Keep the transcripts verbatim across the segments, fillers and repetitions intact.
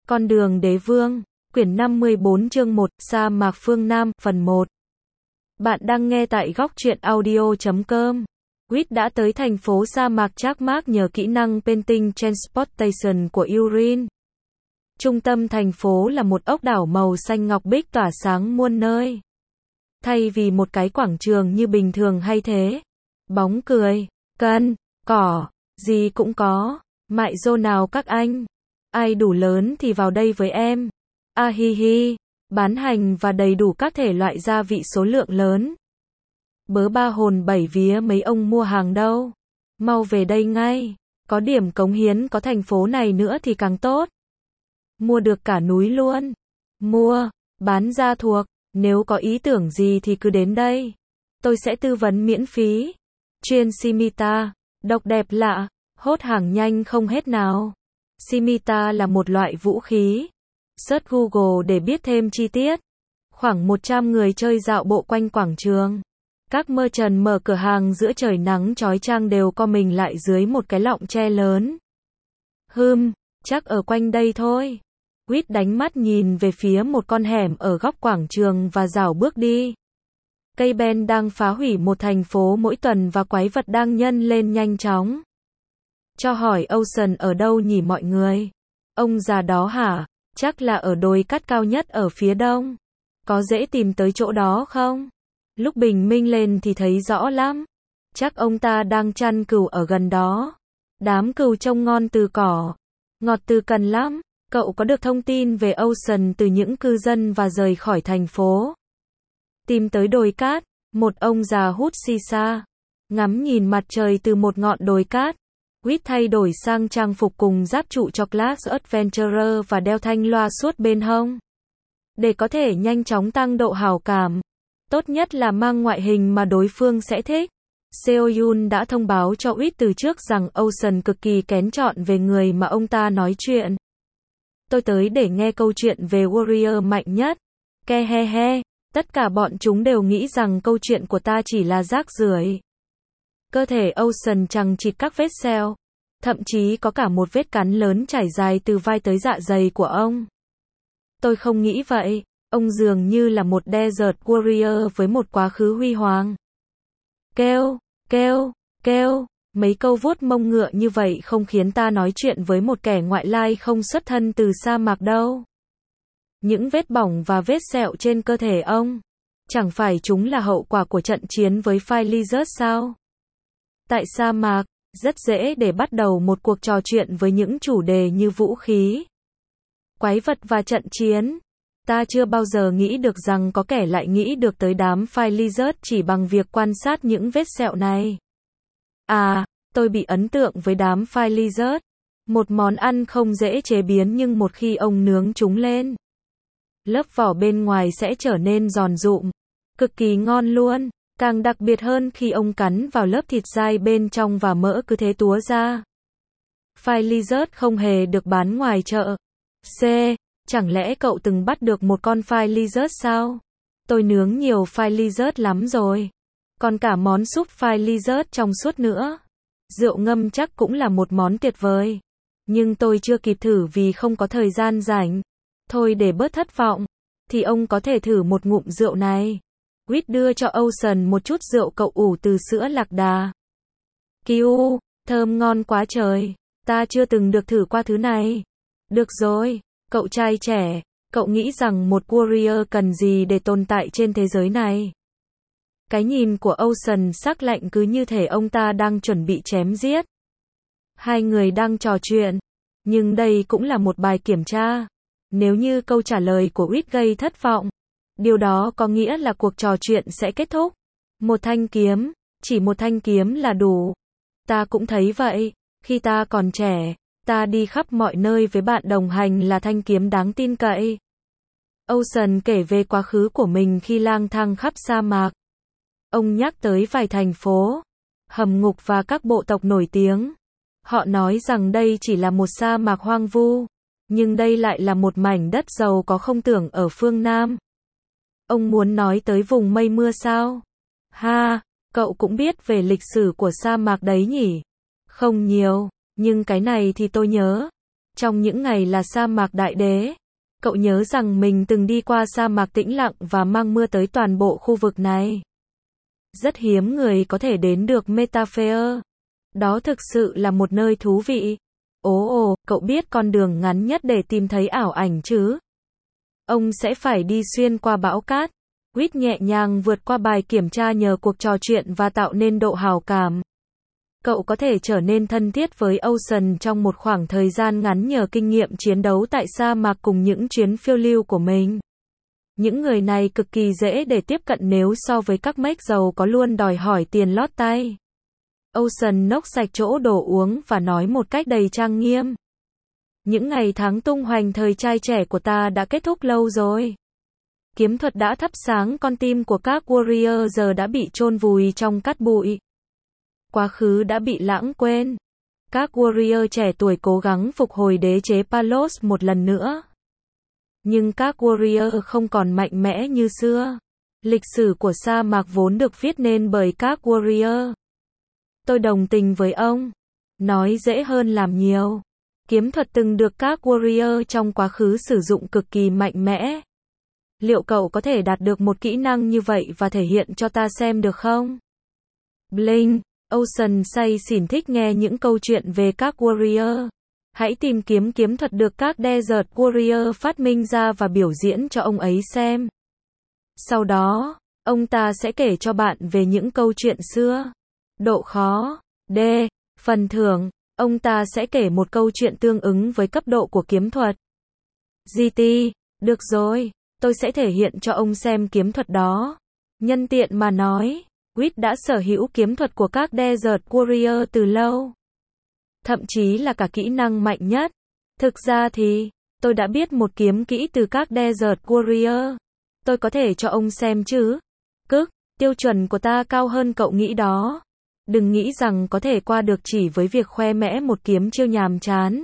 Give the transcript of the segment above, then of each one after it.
Con đường đế vương, quyển năm mươi bốn chương một, sa mạc phương Nam, phần một. Bạn đang nghe tại góc truyện audio chấm com. Quýt đã tới thành phố sa mạc Trác Mác nhờ kỹ năng Painting Transportation của Urin. Trung tâm thành phố là một ốc đảo màu xanh ngọc bích tỏa sáng muôn nơi. Thay vì một cái quảng trường như bình thường hay thế, bóng cười, cân, cỏ, gì cũng có. Mại dô nào các anh? Ai đủ lớn thì vào đây với em. A hi hi, bán hành và đầy đủ các thể loại gia vị số lượng lớn. Bớ ba hồn bảy vía mấy ông mua hàng đâu. Mau về đây ngay, có điểm cống hiến có thành phố này nữa thì càng tốt. Mua được cả núi luôn. Mua, bán ra thuộc, nếu có ý tưởng gì thì cứ đến đây. Tôi sẽ tư vấn miễn phí. Chuyên Scimitar, độc đẹp lạ, hốt hàng nhanh không hết nào. Scimitar là một loại vũ khí. Search Google để biết thêm chi tiết. Khoảng một trăm người chơi dạo bộ quanh quảng trường. Các merchant mở cửa hàng giữa trời nắng chói chang đều co mình lại dưới một cái lọng tre lớn. Hừm, chắc ở quanh đây thôi. Quýt đánh mắt nhìn về phía một con hẻm ở góc quảng trường và rảo bước đi. Cây ben đang phá hủy một thành phố mỗi tuần và quái vật đang nhân lên nhanh chóng. Cho hỏi Ocean ở đâu nhỉ mọi người? Ông già đó hả? Chắc là ở đồi cát cao nhất ở phía đông. Có dễ tìm tới chỗ đó không? Lúc bình minh lên thì thấy rõ lắm. Chắc ông ta đang chăn cừu ở gần đó. Đám cừu trông ngon từ cỏ, ngọt từ cần lắm. Cậu có được thông tin về Ocean từ những cư dân và rời khỏi thành phố. Tìm tới đồi cát, một ông già hút xì xa, ngắm nhìn mặt trời từ một ngọn đồi cát. Quýt thay đổi sang trang phục cùng giáp trụ cho Class Adventurer và đeo thanh loa suốt bên hông. Để có thể nhanh chóng tăng độ hảo cảm. Tốt nhất là mang ngoại hình mà đối phương sẽ thích. Seoyun đã thông báo cho Quýt từ trước rằng Ocean cực kỳ kén chọn về người mà ông ta nói chuyện. Tôi tới để nghe câu chuyện về Warrior mạnh nhất. Ke he he, tất cả bọn chúng đều nghĩ rằng câu chuyện của ta chỉ là rác rưởi. Cơ thể Ocean chằng chịt các vết sẹo, thậm chí có cả một vết cắn lớn trải dài từ vai tới dạ dày của ông. Tôi không nghĩ vậy, ông dường như là một desert warrior với một quá khứ huy hoàng. Kêu, kêu, kêu, mấy câu vuốt mông ngựa như vậy không khiến ta nói chuyện với một kẻ ngoại lai không xuất thân từ sa mạc đâu. Những vết bỏng và vết sẹo trên cơ thể ông, chẳng phải chúng là hậu quả của trận chiến với Phylizut sao? Tại sa mạc, rất dễ để bắt đầu một cuộc trò chuyện với những chủ đề như vũ khí, quái vật và trận chiến. Ta chưa bao giờ nghĩ được rằng có kẻ lại nghĩ được tới đám Phylizut chỉ bằng việc quan sát những vết sẹo này. À, tôi bị ấn tượng với đám Phylizut. Một món ăn không dễ chế biến nhưng một khi ông nướng chúng lên, lớp vỏ bên ngoài sẽ trở nên giòn rụm, cực kỳ ngon luôn. Càng đặc biệt hơn khi ông cắn vào lớp thịt dai bên trong và mỡ cứ thế túa ra. Phylizut không hề được bán ngoài chợ. C. Chẳng lẽ cậu từng bắt được một con Phylizut sao? Tôi nướng nhiều Phylizut lắm rồi. Còn cả món súp Phylizut trong suốt nữa. Rượu ngâm chắc cũng là một món tuyệt vời. Nhưng tôi chưa kịp thử vì không có thời gian rảnh. Thôi để bớt thất vọng, thì ông có thể thử một ngụm rượu này. Quýt đưa cho Ocean một chút rượu cậu ủ từ sữa lạc đà. Kiu, thơm ngon quá trời. Ta chưa từng được thử qua thứ này. Được rồi, cậu trai trẻ, cậu nghĩ rằng một warrior cần gì để tồn tại trên thế giới này? Cái nhìn của Ocean sắc lạnh cứ như thể ông ta đang chuẩn bị chém giết. Hai người đang trò chuyện, nhưng đây cũng là một bài kiểm tra. Nếu như câu trả lời của Quýt gây thất vọng, điều đó có nghĩa là cuộc trò chuyện sẽ kết thúc. Một thanh kiếm, chỉ một thanh kiếm là đủ. Ta cũng thấy vậy, khi ta còn trẻ, ta đi khắp mọi nơi với bạn đồng hành là thanh kiếm đáng tin cậy. Ocean kể về quá khứ của mình khi lang thang khắp sa mạc. Ông nhắc tới vài thành phố, hầm ngục và các bộ tộc nổi tiếng. Họ nói rằng đây chỉ là một sa mạc hoang vu, nhưng đây lại là một mảnh đất giàu có không tưởng ở phương Nam. Ông muốn nói tới vùng mây mưa sao? Ha, cậu cũng biết về lịch sử của sa mạc đấy nhỉ? Không nhiều, nhưng cái này thì tôi nhớ. Trong những ngày là sa mạc đại đế, cậu nhớ rằng mình từng đi qua sa mạc tĩnh lặng và mang mưa tới toàn bộ khu vực này. Rất hiếm người có thể đến được Metaphere. Đó thực sự là một nơi thú vị. Ồ ồ, cậu biết con đường ngắn nhất để tìm thấy ảo ảnh chứ? Ông sẽ phải đi xuyên qua bão cát. Quýt nhẹ nhàng vượt qua bài kiểm tra nhờ cuộc trò chuyện và tạo nên độ hào cảm. Cậu có thể trở nên thân thiết với Ocean trong một khoảng thời gian ngắn nhờ kinh nghiệm chiến đấu tại sa mạc cùng những chuyến phiêu lưu của mình. Những người này cực kỳ dễ để tiếp cận nếu so với các mếch giàu có luôn đòi hỏi tiền lót tay. Ocean nốc sạch chỗ đồ uống và nói một cách đầy trang nghiêm. Những ngày tháng tung hoành thời trai trẻ của ta đã kết thúc lâu rồi. Kiếm thuật đã thắp sáng con tim của các warrior giờ đã bị chôn vùi trong cát bụi. Quá khứ đã bị lãng quên. Các warrior trẻ tuổi cố gắng phục hồi đế chế Palos một lần nữa. Nhưng các warrior không còn mạnh mẽ như xưa. Lịch sử của sa mạc vốn được viết nên bởi các warrior. Tôi đồng tình với ông. Nói dễ hơn làm nhiều. Kiếm thuật từng được các warrior trong quá khứ sử dụng cực kỳ mạnh mẽ. Liệu cậu có thể đạt được một kỹ năng như vậy và thể hiện cho ta xem được không? Bling. Ocean say xỉn thích nghe những câu chuyện về các warrior. Hãy tìm kiếm kiếm thuật được các Desert Warrior phát minh ra và biểu diễn cho ông ấy xem. Sau đó, ông ta sẽ kể cho bạn về những câu chuyện xưa. Độ khó. D. Phần thưởng. Ông ta sẽ kể một câu chuyện tương ứng với cấp độ của kiếm thuật. giê tê. Được rồi, tôi sẽ thể hiện cho ông xem kiếm thuật đó. Nhân tiện mà nói, Quýt đã sở hữu kiếm thuật của các Desert Warrior từ lâu. Thậm chí là cả kỹ năng mạnh nhất. Thực ra thì, tôi đã biết một kiếm kỹ từ các Desert Warrior. Tôi có thể cho ông xem chứ? Cức, tiêu chuẩn của ta cao hơn cậu nghĩ đó. Đừng nghĩ rằng có thể qua được chỉ với việc khoe mẽ một kiếm chiêu nhàm chán.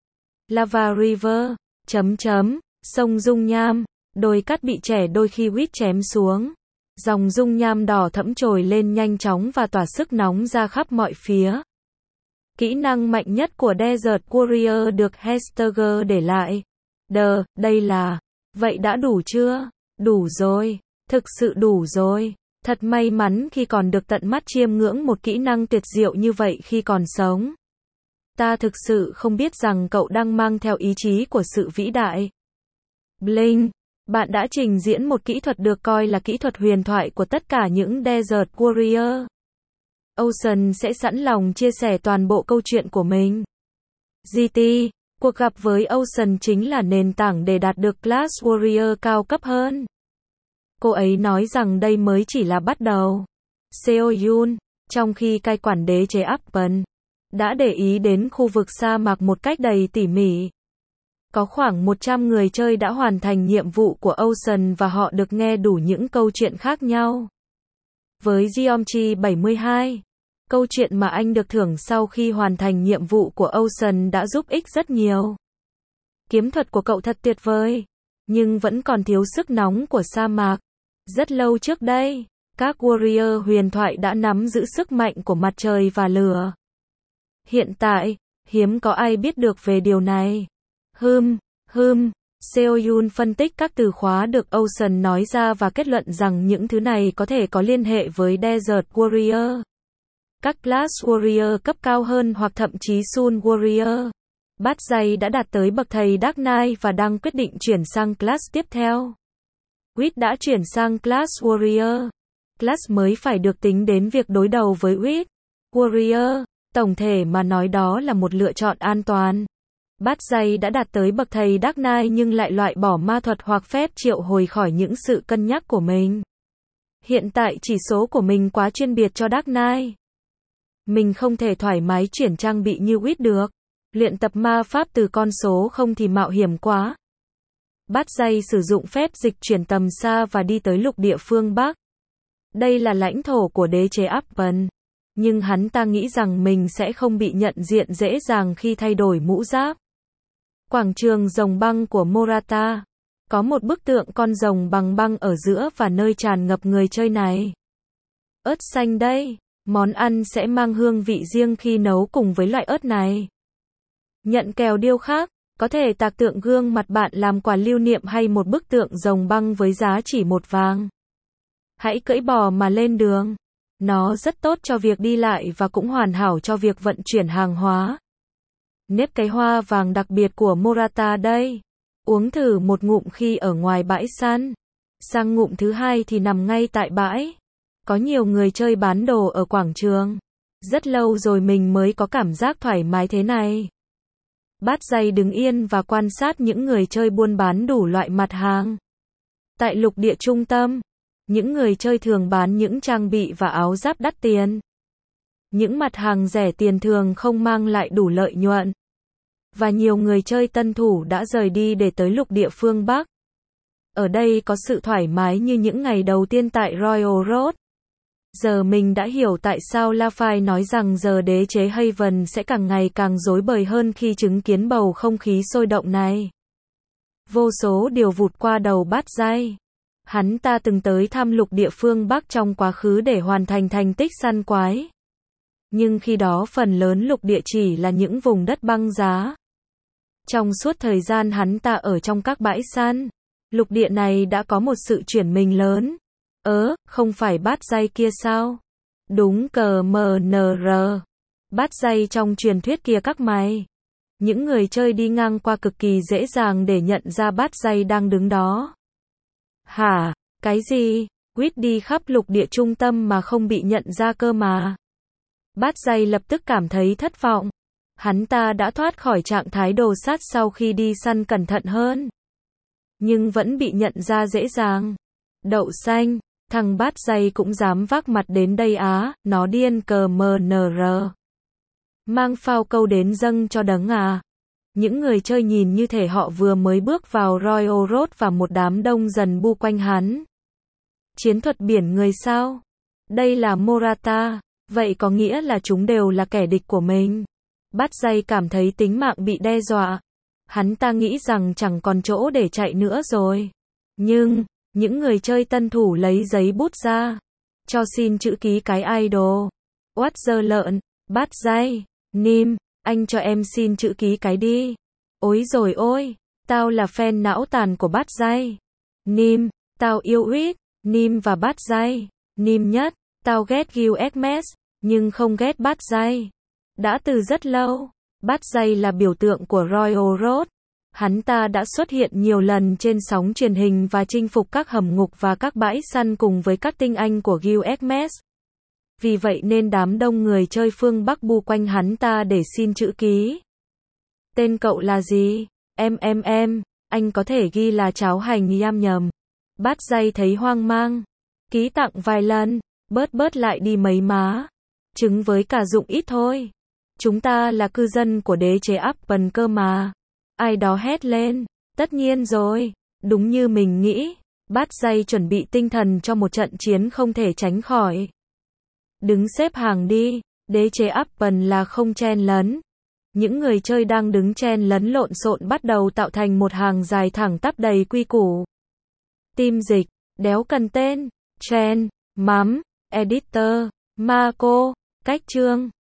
Lava River, chấm chấm, sông dung nham, đồi cát bị trẻ đôi khi Quýt chém xuống. Dòng dung nham đỏ thẫm trồi lên nhanh chóng và tỏa sức nóng ra khắp mọi phía. Kỹ năng mạnh nhất của Desert Warrior được Hestager để lại. Đờ, đây là... Vậy đã đủ chưa? Đủ rồi. Thực sự đủ rồi. Thật may mắn khi còn được tận mắt chiêm ngưỡng một kỹ năng tuyệt diệu như vậy khi còn sống. Ta thực sự không biết rằng cậu đang mang theo ý chí của sự vĩ đại. Bling. Bạn đã trình diễn một kỹ thuật được coi là kỹ thuật huyền thoại của tất cả những Desert Warrior. Ocean sẽ sẵn lòng chia sẻ toàn bộ câu chuyện của mình. giê tê. Cuộc gặp với Ocean chính là nền tảng để đạt được Class Warrior cao cấp hơn. Cô ấy nói rằng đây mới chỉ là bắt đầu. Seo Yoon, trong khi cai quản đế chế Upton, đã để ý đến khu vực sa mạc một cách đầy tỉ mỉ. Có khoảng một trăm người chơi đã hoàn thành nhiệm vụ của Ocean và họ được nghe đủ những câu chuyện khác nhau. Với Geomchi bảy mươi hai, câu chuyện mà anh được thưởng sau khi hoàn thành nhiệm vụ của Ocean đã giúp ích rất nhiều. Kiếm thuật của cậu thật tuyệt vời, nhưng vẫn còn thiếu sức nóng của sa mạc. Rất lâu trước đây, các warrior huyền thoại đã nắm giữ sức mạnh của mặt trời và lửa. Hiện tại, hiếm có ai biết được về điều này. Hừm, hừm, Seo Yoon phân tích các từ khóa được Ocean nói ra và kết luận rằng những thứ này có thể có liên hệ với Desert Warrior. Các Class Warrior cấp cao hơn hoặc thậm chí Sun Warrior. Bát Dày đã đạt tới bậc thầy Dark Knight và đang quyết định chuyển sang class tiếp theo. Quýt đã chuyển sang Class Warrior. Class mới phải được tính đến việc đối đầu với Quýt. Warrior, tổng thể mà nói đó là một lựa chọn an toàn. Bát Dày đã đạt tới bậc thầy Dark Knight nhưng lại loại bỏ ma thuật hoặc phép triệu hồi khỏi những sự cân nhắc của mình. Hiện tại chỉ số của mình quá chuyên biệt cho Dark Knight. Mình không thể thoải mái chuyển trang bị như Quýt được. Luyện tập ma pháp từ con số không thì mạo hiểm quá. Bát Dày sử dụng phép dịch chuyển tầm xa và đi tới lục địa phương Bắc. Đây là lãnh thổ của đế chế Upton. Nhưng hắn ta nghĩ rằng mình sẽ không bị nhận diện dễ dàng khi thay đổi mũ giáp. Quảng trường rồng băng của Morata. Có một bức tượng con rồng bằng băng ở giữa và nơi tràn ngập người chơi này. Ớt xanh đây. Món ăn sẽ mang hương vị riêng khi nấu cùng với loại ớt này. Nhận kèo điêu khắc. Có thể tạc tượng gương mặt bạn làm quà lưu niệm hay một bức tượng rồng băng với giá chỉ một vàng. Hãy cưỡi bò mà lên đường. Nó rất tốt cho việc đi lại và cũng hoàn hảo cho việc vận chuyển hàng hóa. Nếp cái hoa vàng đặc biệt của Morata đây. Uống thử một ngụm khi ở ngoài bãi săn. Sang ngụm thứ hai thì nằm ngay tại bãi. Có nhiều người chơi bán đồ ở quảng trường. Rất lâu rồi mình mới có cảm giác thoải mái thế này. Bát dây đứng yên và quan sát những người chơi buôn bán đủ loại mặt hàng. Tại lục địa trung tâm, những người chơi thường bán những trang bị và áo giáp đắt tiền. Những mặt hàng rẻ tiền thường không mang lại đủ lợi nhuận. Và nhiều người chơi tân thủ đã rời đi để tới lục địa phương Bắc. Ở đây có sự thoải mái như những ngày đầu tiên tại Royal Road. Giờ mình đã hiểu tại sao Lafay nói rằng giờ đế chế Haven sẽ càng ngày càng rối bời hơn khi chứng kiến bầu không khí sôi động này. Vô số điều vụt qua đầu Bát Dây. Hắn ta từng tới thăm lục địa phương Bắc trong quá khứ để hoàn thành thành tích săn quái. Nhưng khi đó phần lớn lục địa chỉ là những vùng đất băng giá. Trong suốt thời gian hắn ta ở trong các bãi săn, lục địa này đã có một sự chuyển mình lớn. Ớ, không phải Bát Dây kia sao? Đúng cờ mờ nờ rờ. Bát Dây trong truyền thuyết kia các mày. Những người chơi đi ngang qua cực kỳ dễ dàng để nhận ra Bát Dây đang đứng đó. Hả? Cái gì? Quýt đi khắp lục địa trung tâm mà không bị nhận ra cơ mà. Bát Dây lập tức cảm thấy thất vọng. Hắn ta đã thoát khỏi trạng thái đồ sắt sau khi đi săn cẩn thận hơn. Nhưng vẫn bị nhận ra dễ dàng. Đậu xanh, thằng Bát Dây cũng dám vác mặt đến đây á, nó điên cờ mờ nờ rờ. Mang phao câu đến dâng cho đấng à. Những người chơi nhìn như thể họ vừa mới bước vào Royal Road và một đám đông dần bu quanh hắn. Chiến thuật biển người sao? Đây là Morata, vậy có nghĩa là chúng đều là kẻ địch của mình. Bát Dây cảm thấy tính mạng bị đe dọa. Hắn ta nghĩ rằng chẳng còn chỗ để chạy nữa rồi. Nhưng, những người chơi tân thủ lấy giấy bút ra. Cho xin chữ ký cái idol. What the lợn, Bát Dây, Nim, anh cho em xin chữ ký cái đi. Ôi rồi ôi, tao là fan não tàn của Bát Dây. Nim, tao yêu Quýt, Nim và Bát Dây. Nim nhất, tao ghét Gil Egmes, nhưng không ghét Bát Dây. Đã từ rất lâu, Bát Dây là biểu tượng của Royal Road. Hắn ta đã xuất hiện nhiều lần trên sóng truyền hình và chinh phục các hầm ngục và các bãi săn cùng với các tinh anh của Gil Egmes. Vì vậy nên đám đông người chơi phương Bắc bu quanh hắn ta để xin chữ ký. Tên cậu là gì? Em em em, anh có thể ghi là cháo hành yam nhầm. Bát Dây thấy hoang mang. Ký tặng vài lần, bớt bớt lại đi mấy má. Trứng với cả dụng ít thôi. Chúng ta là cư dân của đế chế Upton cơ mà. Ai đó hét lên. Tất nhiên rồi. Đúng như mình nghĩ. Bát Dây chuẩn bị tinh thần cho một trận chiến không thể tránh khỏi. Đứng xếp hàng đi. Đế chế Upton là không chen lấn. Những người chơi đang đứng chen lấn lộn xộn bắt đầu tạo thành một hàng dài thẳng tắp đầy quy củ. Team dịch. Đéo cần tên. Chen. Mắm. Editor. Marco. Cách chương.